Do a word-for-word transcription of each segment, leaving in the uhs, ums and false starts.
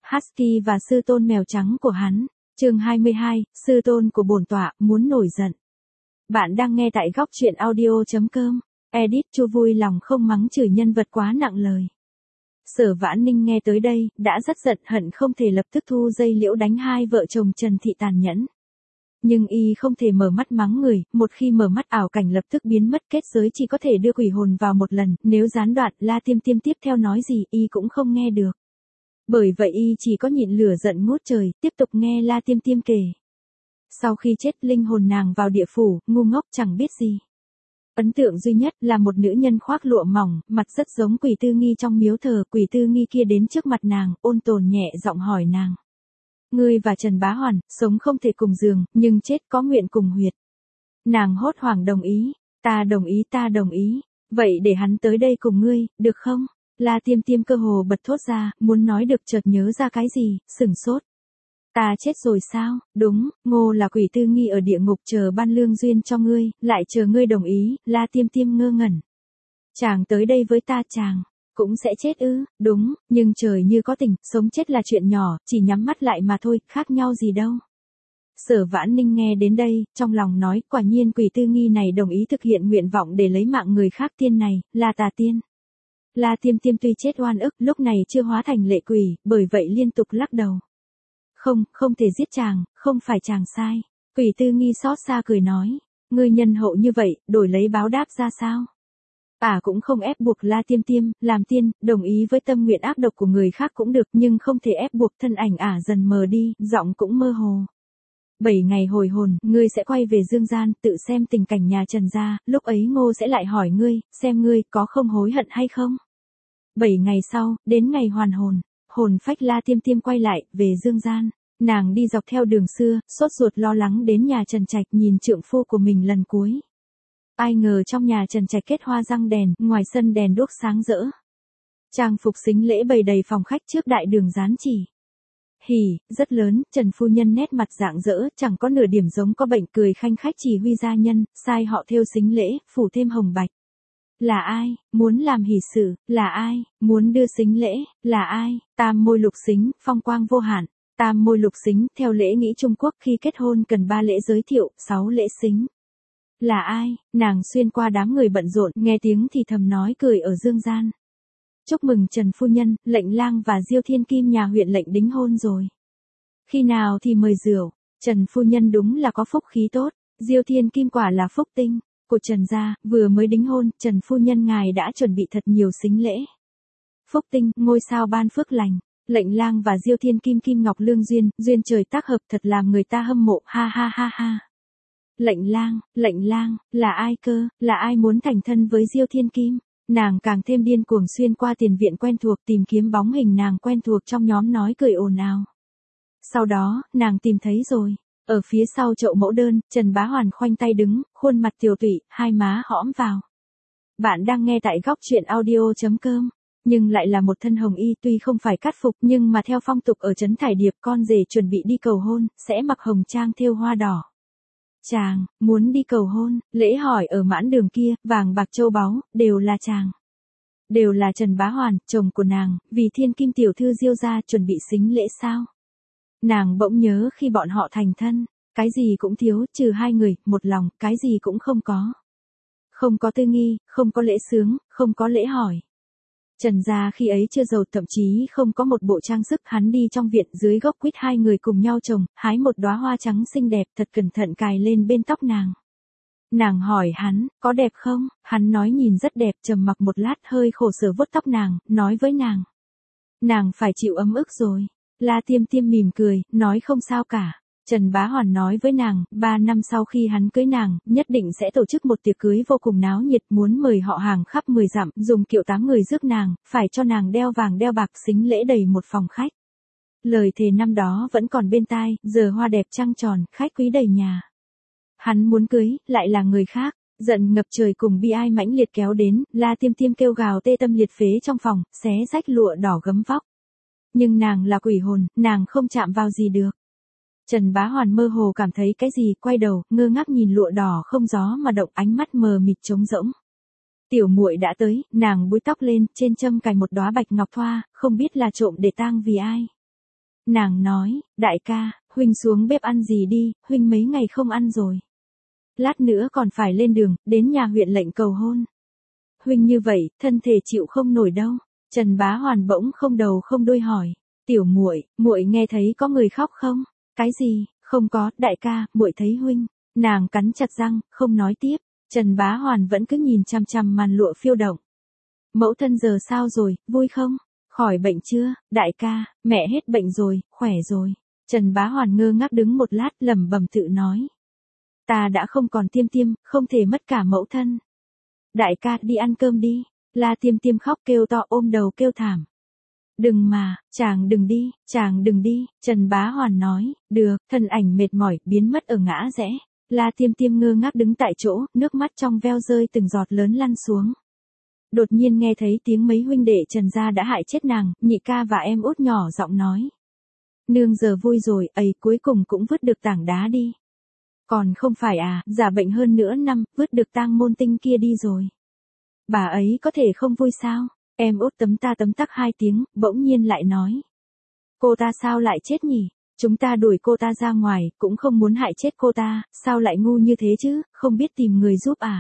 Husky và sư tôn mèo trắng của hắn. Chương hai mươi hai, sư tôn của bổn tọa muốn nổi giận. Bạn đang nghe tại góc truyện audio chấm com. Edit Chu vui lòng không mắng chửi nhân vật quá nặng lời. Sở Vãn Ninh nghe tới đây, đã rất giận hận không thể lập tức thu dây liễu đánh hai vợ chồng Trần Thị tàn nhẫn. Nhưng y không thể mở mắt mắng người, một khi mở mắt ảo cảnh lập tức biến mất, kết giới chỉ có thể đưa quỷ hồn vào một lần, nếu gián đoạn La Tiêm Tiêm tiếp theo nói gì y cũng không nghe được. Bởi vậy y chỉ có nhịn lửa giận ngút trời, tiếp tục nghe La Tiêm Tiêm kể. Sau khi chết linh hồn nàng vào địa phủ, ngu ngốc chẳng biết gì. Ấn tượng duy nhất là một nữ nhân khoác lụa mỏng, mặt rất giống Quỷ Tư Nghi trong miếu thờ. Quỷ Tư Nghi kia đến trước mặt nàng, ôn tồn nhẹ giọng hỏi nàng. Ngươi và Trần Bá Hoàn, sống không thể cùng giường, nhưng chết có nguyện cùng huyệt. Nàng hốt hoảng đồng ý, ta đồng ý ta đồng ý, vậy để hắn tới đây cùng ngươi, được không? La Tiêm Tiêm cơ hồ bật thốt ra, muốn nói được chợt nhớ ra cái gì, sửng sốt. Ta chết rồi sao? Đúng, Ngô là Quỷ Tư Nghi ở địa ngục chờ ban lương duyên cho ngươi, lại chờ ngươi đồng ý. La Tiêm Tiêm ngơ ngẩn. Chàng tới đây với ta chàng cũng sẽ chết ư? Đúng, nhưng trời như có tình, sống chết là chuyện nhỏ, chỉ nhắm mắt lại mà thôi, khác nhau gì đâu. Sở Vãn Ninh nghe đến đây, trong lòng nói, quả nhiên Quỷ Tư Nghi này đồng ý thực hiện nguyện vọng để lấy mạng người khác. Tiên này là tà tiên. La Tiêm Tiêm tuy chết oan ức, lúc này chưa hóa thành lệ quỷ, bởi vậy liên tục lắc đầu. Không, không thể giết chàng, không phải chàng sai. Quỷ Tư Nghi xót xa cười nói, ngươi nhân hậu như vậy, đổi lấy báo đáp ra sao? Ả cũng không ép buộc La Tiêm Tiêm, làm tiên, đồng ý với tâm nguyện ác độc của người khác cũng được, nhưng không thể ép buộc. Thân ảnh Ả dần mờ đi, giọng cũng mơ hồ. Bảy ngày hồi hồn, ngươi sẽ quay về dương gian, tự xem tình cảnh nhà Trần gia, lúc ấy Ngô sẽ lại hỏi ngươi, xem ngươi có không hối hận hay không? Bảy ngày sau, đến ngày hoàn hồn, hồn phách La Tiêm Tiêm quay lại, về dương gian. Nàng đi dọc theo đường xưa, sốt ruột lo lắng đến nhà Trần Trạch, nhìn trượng phu của mình lần cuối. Ai ngờ trong nhà Trần Trạch kết hoa răng đèn, ngoài sân đèn đuốc sáng rỡ. Trang phục sính lễ bày đầy phòng khách trước đại đường dán chỉ. Hỉ, rất lớn, Trần phu nhân nét mặt rạng rỡ, chẳng có nửa điểm giống có bệnh, cười khanh khách chỉ huy gia nhân, sai họ thêu sính lễ, phủ thêm hồng bạch. Là ai, muốn làm hỷ sự, là ai, muốn đưa sính lễ, là ai? Tam môi lục sính, phong quang vô hạn. Tam môi lục sính, theo lễ nghĩ Trung Quốc khi kết hôn cần ba lễ giới thiệu, sáu lễ sính. Là ai? Nàng xuyên qua đám người bận rộn, nghe tiếng thì thầm nói cười ở dương gian. Chúc mừng Trần phu nhân, Lệnh Lang và Diêu Thiên Kim nhà huyện lệnh đính hôn rồi. Khi nào thì mời rượu? Trần phu nhân đúng là có phúc khí tốt, Diêu Thiên Kim quả là phúc tinh của Trần gia, vừa mới đính hôn, Trần phu nhân ngài đã chuẩn bị thật nhiều sính lễ. Phúc tinh, ngôi sao ban phước lành. Lệnh Lang và Diêu Thiên Kim kim ngọc lương duyên, duyên trời tác hợp thật làm người ta hâm mộ, ha ha ha ha. Lệnh Lang, Lệnh Lang, là ai cơ, là ai muốn thành thân với Diêu Thiên Kim? Nàng càng thêm điên cuồng xuyên qua tiền viện quen thuộc tìm kiếm bóng hình nàng quen thuộc trong nhóm nói cười ồn ào. Sau đó, nàng tìm thấy rồi. Ở phía sau chậu mẫu đơn, Trần Bá Hoàn khoanh tay đứng, khuôn mặt tiều tụy, hai má hõm vào. Bạn đang nghe tại góc truyện audio chấm com. Nhưng lại là một thân hồng y, tuy không phải cát phục nhưng mà theo phong tục ở trấn Thải Điệp, con rể chuẩn bị đi cầu hôn, sẽ mặc hồng trang thêu hoa đỏ. Chàng, muốn đi cầu hôn, lễ hỏi ở mãn đường kia, vàng bạc châu báu, đều là chàng. Đều là Trần Bá Hoàn, chồng của nàng, vì Thiên Kim tiểu thư Diêu gia chuẩn bị sính lễ sao? Nàng bỗng nhớ khi bọn họ thành thân, cái gì cũng thiếu, trừ hai người, một lòng, cái gì cũng không có. Không có tư nghi, không có lễ sướng, không có lễ hỏi. Trần gia khi ấy chưa giàu, thậm chí không có một bộ trang sức. Hắn đi trong viện, dưới gốc quýt hai người cùng nhau trồng, hái một đóa hoa trắng xinh đẹp, thật cẩn thận cài lên bên tóc nàng. Nàng hỏi hắn, có đẹp không? Hắn nói nhìn rất đẹp, trầm mặc một lát hơi khổ sở vuốt tóc nàng, nói với nàng. Nàng phải chịu ấm ức rồi. La Tiêm Tiêm mỉm cười, nói không sao cả. Trần Bá Hoàn nói với nàng, ba năm sau khi hắn cưới nàng, nhất định sẽ tổ chức một tiệc cưới vô cùng náo nhiệt, muốn mời họ hàng khắp mười dặm, dùng kiệu tám người rước nàng, phải cho nàng đeo vàng đeo bạc, sính lễ đầy một phòng khách. Lời thề năm đó vẫn còn bên tai, giờ hoa đẹp trăng tròn, khách quý đầy nhà. Hắn muốn cưới, lại là người khác, giận ngập trời cùng bi ai mãnh liệt kéo đến, La Tiêm Tiêm kêu gào tê tâm liệt phế trong phòng, xé rách lụa đỏ gấm vóc. Nhưng nàng là quỷ hồn, nàng không chạm vào gì được. Trần Bá Hoàn mơ hồ cảm thấy cái gì, quay đầu, ngơ ngác nhìn lụa đỏ không gió mà động, ánh mắt mờ mịt trống rỗng. Tiểu muội đã tới, nàng búi tóc lên, trên châm cài một đóa bạch ngọc thoa, không biết là trộm để tang vì ai. Nàng nói, đại ca, huynh xuống bếp ăn gì đi, huynh mấy ngày không ăn rồi. Lát nữa còn phải lên đường, đến nhà huyện lệnh cầu hôn. Huynh như vậy, thân thể chịu không nổi đâu. Trần Bá Hoàn bỗng không đầu không đuôi hỏi, tiểu muội, muội nghe thấy có người khóc không? Cái gì? Không có, đại ca, muội thấy huynh. Nàng cắn chặt răng, không nói tiếp. Trần Bá Hoàn vẫn cứ nhìn chằm chằm màn lụa phiêu động. Mẫu thân giờ sao rồi, vui không? Khỏi bệnh chưa, đại ca, mẹ hết bệnh rồi, khỏe rồi. Trần Bá Hoàn ngơ ngác đứng một lát lẩm bẩm tự nói. Ta đã không còn Tiêm Tiêm, không thể mất cả mẫu thân. Đại ca, đi ăn cơm đi. La Tiêm Tiêm khóc kêu to ôm đầu kêu thảm. Đừng mà, chàng đừng đi, chàng đừng đi, Trần Bá Hoàn nói, được, thân ảnh mệt mỏi, biến mất ở ngã rẽ. La Tiêm Tiêm ngơ ngác đứng tại chỗ, nước mắt trong veo rơi từng giọt lớn lăn xuống. Đột nhiên nghe thấy tiếng mấy huynh đệ Trần gia đã hại chết nàng, nhị ca và em út nhỏ giọng nói. Nương giờ vui rồi, ấy cuối cùng cũng vứt được tảng đá đi. Còn không phải à, giả bệnh hơn nửa năm, vứt được tang môn tinh kia đi rồi. Bà ấy có thể không vui sao? Em út tấm ta tấm tắc hai tiếng, bỗng nhiên lại nói. Cô ta sao lại chết nhỉ? Chúng ta đuổi cô ta ra ngoài, cũng không muốn hại chết cô ta, sao lại ngu như thế chứ, không biết tìm người giúp à?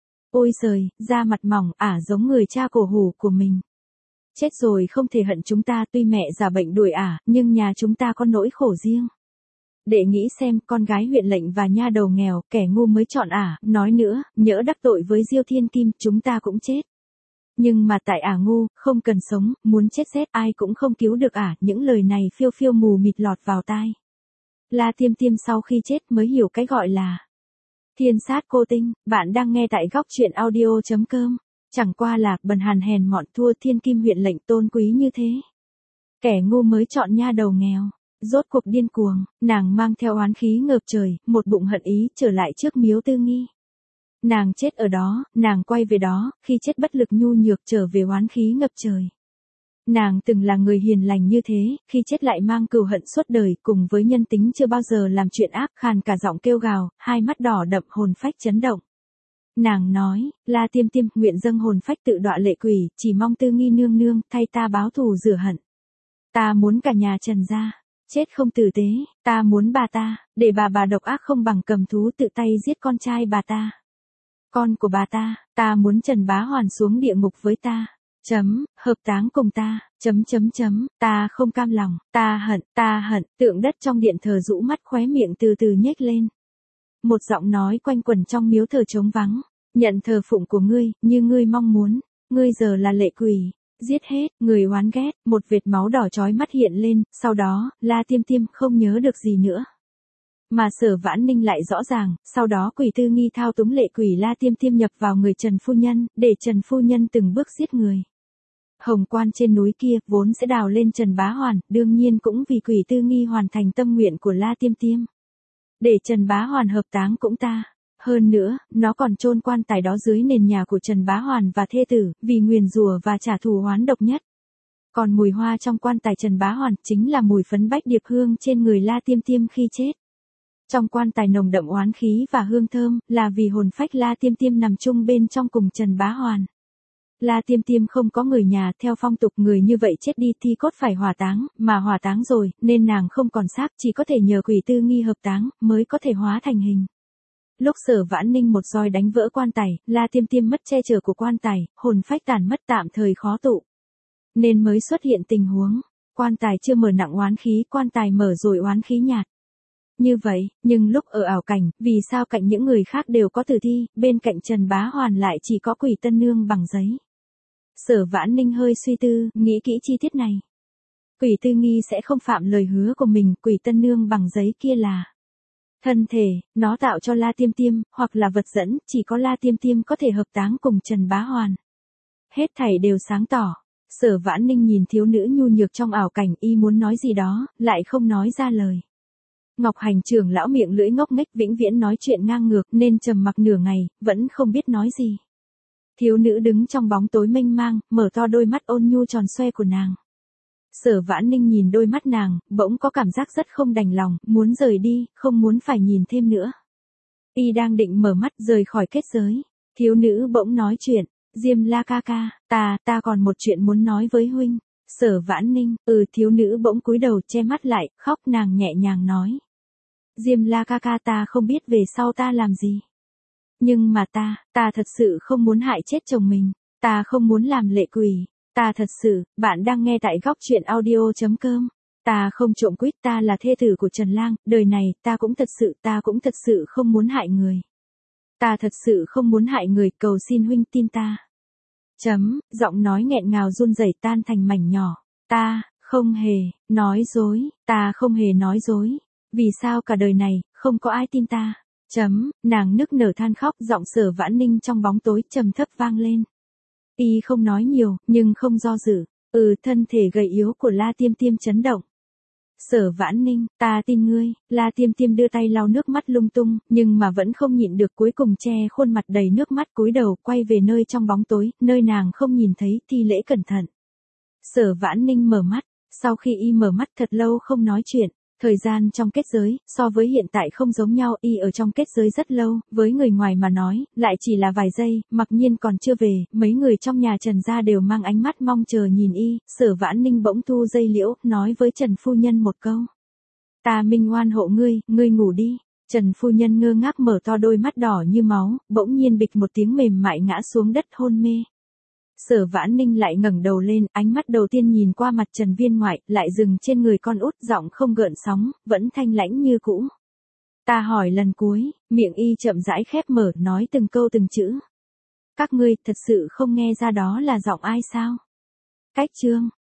Ôi giời, da mặt mỏng, ả giống người cha cổ hủ của mình. Chết rồi không thể hận chúng ta, tuy mẹ giả bệnh đuổi ả, nhưng nhà chúng ta có nỗi khổ riêng. Để nghĩ xem, con gái huyện lệnh và nha đầu nghèo, kẻ ngu mới chọn ả, nói nữa, nhỡ đắc tội với Diêu Thiên Kim, chúng ta cũng chết. Nhưng mà tại ả ngu, không cần sống, muốn chết rét ai cũng không cứu được ả, những lời này phiêu phiêu mù mịt lọt vào tai. La Tiêm Tiêm sau khi chết mới hiểu cái gọi là thiên sát cô tinh. Bạn đang nghe tại góc truyện audio.com. Chẳng qua là bần hàn hèn mọn thua Thiên Kim huyện lệnh tôn quý như thế. Kẻ ngu mới chọn nha đầu nghèo. Rốt cuộc điên cuồng, nàng mang theo oán khí ngợp trời, một bụng hận ý trở lại trước Miếu Tư Nghi. Nàng chết ở đó, nàng quay về đó, khi chết bất lực nhu nhược trở về oán khí ngập trời. Nàng từng là người hiền lành như thế, khi chết lại mang cừu hận suốt đời, cùng với nhân tính chưa bao giờ làm chuyện ác, khàn cả giọng kêu gào, hai mắt đỏ đậm hồn phách chấn động. Nàng nói, La Tiêm Tiêm, nguyện dâng hồn phách tự đọa lệ quỷ, chỉ mong Tư Nghi nương nương, thay ta báo thù rửa hận. Ta muốn cả nhà Trần gia chết không tử tế, ta muốn bà ta, để bà bà độc ác không bằng cầm thú tự tay giết con trai bà ta. Con của bà ta, ta muốn Trần Bá Hoàn xuống địa ngục với ta. Chấm, hợp táng cùng ta, chấm chấm chấm, ta không cam lòng, ta hận, ta hận, tượng đất trong điện thờ rũ mắt khóe miệng từ từ nhếch lên. Một giọng nói quanh quẩn trong miếu thờ trống vắng, nhận thờ phụng của ngươi, như ngươi mong muốn, ngươi giờ là lệ quỷ. Giết hết, người oán ghét, một vệt máu đỏ chói mắt hiện lên, sau đó, La Tiêm Tiêm không nhớ được gì nữa. Mà Sở Vãn Ninh lại rõ ràng, sau đó Quỷ Tư Nghi thao túng lệ quỷ La Tiêm Tiêm nhập vào người Trần Phu Nhân, để Trần Phu Nhân từng bước giết người. Hồng quan trên núi kia, vốn sẽ đào lên Trần Bá Hoàn, đương nhiên cũng vì Quỷ Tư Nghi hoàn thành tâm nguyện của La Tiêm Tiêm. Để Trần Bá Hoàn hợp táng cũng ta. Hơn nữa, nó còn chôn quan tài đó dưới nền nhà của Trần Bá Hoàn và thê tử, vì nguyền rủa và trả thù oán độc nhất. Còn mùi hoa trong quan tài Trần Bá Hoàn chính là mùi phấn bách điệp hương trên người La Tiêm Tiêm khi chết. Trong quan tài nồng đậm oán khí và hương thơm, là vì hồn phách La Tiêm Tiêm nằm chung bên trong cùng Trần Bá Hoàn. La Tiêm Tiêm không có người nhà, theo phong tục người như vậy chết đi thì cốt phải hỏa táng, mà hỏa táng rồi, nên nàng không còn xác, chỉ có thể nhờ Quỷ Tư Nghi hợp táng, mới có thể hóa thành hình. Lúc Sở Vãn Ninh một roi đánh vỡ quan tài, La Tiêm Tiêm mất che chở của quan tài, hồn phách tàn mất tạm thời khó tụ. Nên mới xuất hiện tình huống, quan tài chưa mở nặng oán khí, quan tài mở rồi oán khí nhạt. Như vậy, nhưng lúc ở ảo cảnh, vì sao cạnh những người khác đều có tử thi, bên cạnh Trần Bá Hoàn lại chỉ có Quỷ Tân Nương bằng giấy. Sở Vãn Ninh hơi suy tư, nghĩ kỹ chi tiết này. Quỷ Tư Nghi sẽ không phạm lời hứa của mình, Quỷ Tân Nương bằng giấy kia là thân thể, nó tạo cho La Tiêm Tiêm, hoặc là vật dẫn, chỉ có La Tiêm Tiêm có thể hợp táng cùng Trần Bá Hoàn. Hết thảy đều sáng tỏ. Sở Vãn Ninh nhìn thiếu nữ nhu nhược trong ảo cảnh, y muốn nói gì đó, lại không nói ra lời. Ngọc Hành trưởng lão miệng lưỡi ngốc nghếch vĩnh viễn nói chuyện ngang ngược nên trầm mặc nửa ngày, vẫn không biết nói gì. Thiếu nữ đứng trong bóng tối mênh mang, mở to đôi mắt ôn nhu tròn xoe của nàng. Sở Vãn Ninh nhìn đôi mắt nàng, bỗng có cảm giác rất không đành lòng, muốn rời đi, không muốn phải nhìn thêm nữa. Y đang định mở mắt rời khỏi kết giới. Thiếu nữ bỗng nói chuyện, Diêm La ca ca, ta, ta còn một chuyện muốn nói với huynh. Sở Vãn Ninh, ừ thiếu nữ bỗng cúi đầu che mắt lại, khóc nàng nhẹ nhàng nói. Diêm La ca ca ta không biết về sau ta làm gì. Nhưng mà ta, ta thật sự không muốn hại chết chồng mình, ta không muốn làm lệ quỷ, ta thật sự, bạn đang nghe tại góc truyện audio.com. Ta không trộm quýt, ta là thê tử của Trần Lang, đời này, ta cũng thật sự, ta cũng thật sự không muốn hại người. Ta thật sự không muốn hại người, cầu xin huynh tin ta. Chấm, giọng nói nghẹn ngào run rẩy tan thành mảnh nhỏ. Ta, không hề, nói dối, ta không hề nói dối. Vì sao cả đời này, không có ai tin ta. Chấm, nàng nức nở than khóc, giọng Sở Vãn Ninh trong bóng tối trầm thấp vang lên. Y không nói nhiều, nhưng không do dự. Ừ, thân thể gầy yếu của La Tiêm Tiêm chấn động. Sở Vãn Ninh, ta tin ngươi. La Tiêm Tiêm đưa tay lau nước mắt lung tung, nhưng mà vẫn không nhịn được, cuối cùng che khuôn mặt đầy nước mắt cúi đầu quay về nơi trong bóng tối, nơi nàng không nhìn thấy, thi lễ cẩn thận. Sở Vãn Ninh mở mắt, sau khi y mở mắt thật lâu không nói chuyện. Thời gian trong kết giới, so với hiện tại không giống nhau, y ở trong kết giới rất lâu, với người ngoài mà nói, lại chỉ là vài giây, Mặc Nhiên còn chưa về, mấy người trong nhà Trần gia đều mang ánh mắt mong chờ nhìn y, Sở Vãn Ninh bỗng thu dây liễu, nói với Trần phu nhân một câu. Ta minh oan hộ ngươi, ngươi ngủ đi. Trần phu nhân ngơ ngác mở to đôi mắt đỏ như máu, bỗng nhiên bịch một tiếng mềm mại ngã xuống đất hôn mê. Sở Vãn Ninh lại ngẩng đầu lên, ánh mắt đầu tiên nhìn qua mặt Trần Viên Ngoại, lại dừng trên người con út, giọng không gợn sóng, vẫn thanh lãnh như cũ. Ta hỏi lần cuối, miệng y chậm rãi khép mở, nói từng câu từng chữ. Các ngươi thật sự không nghe ra đó là giọng ai sao? Cách chương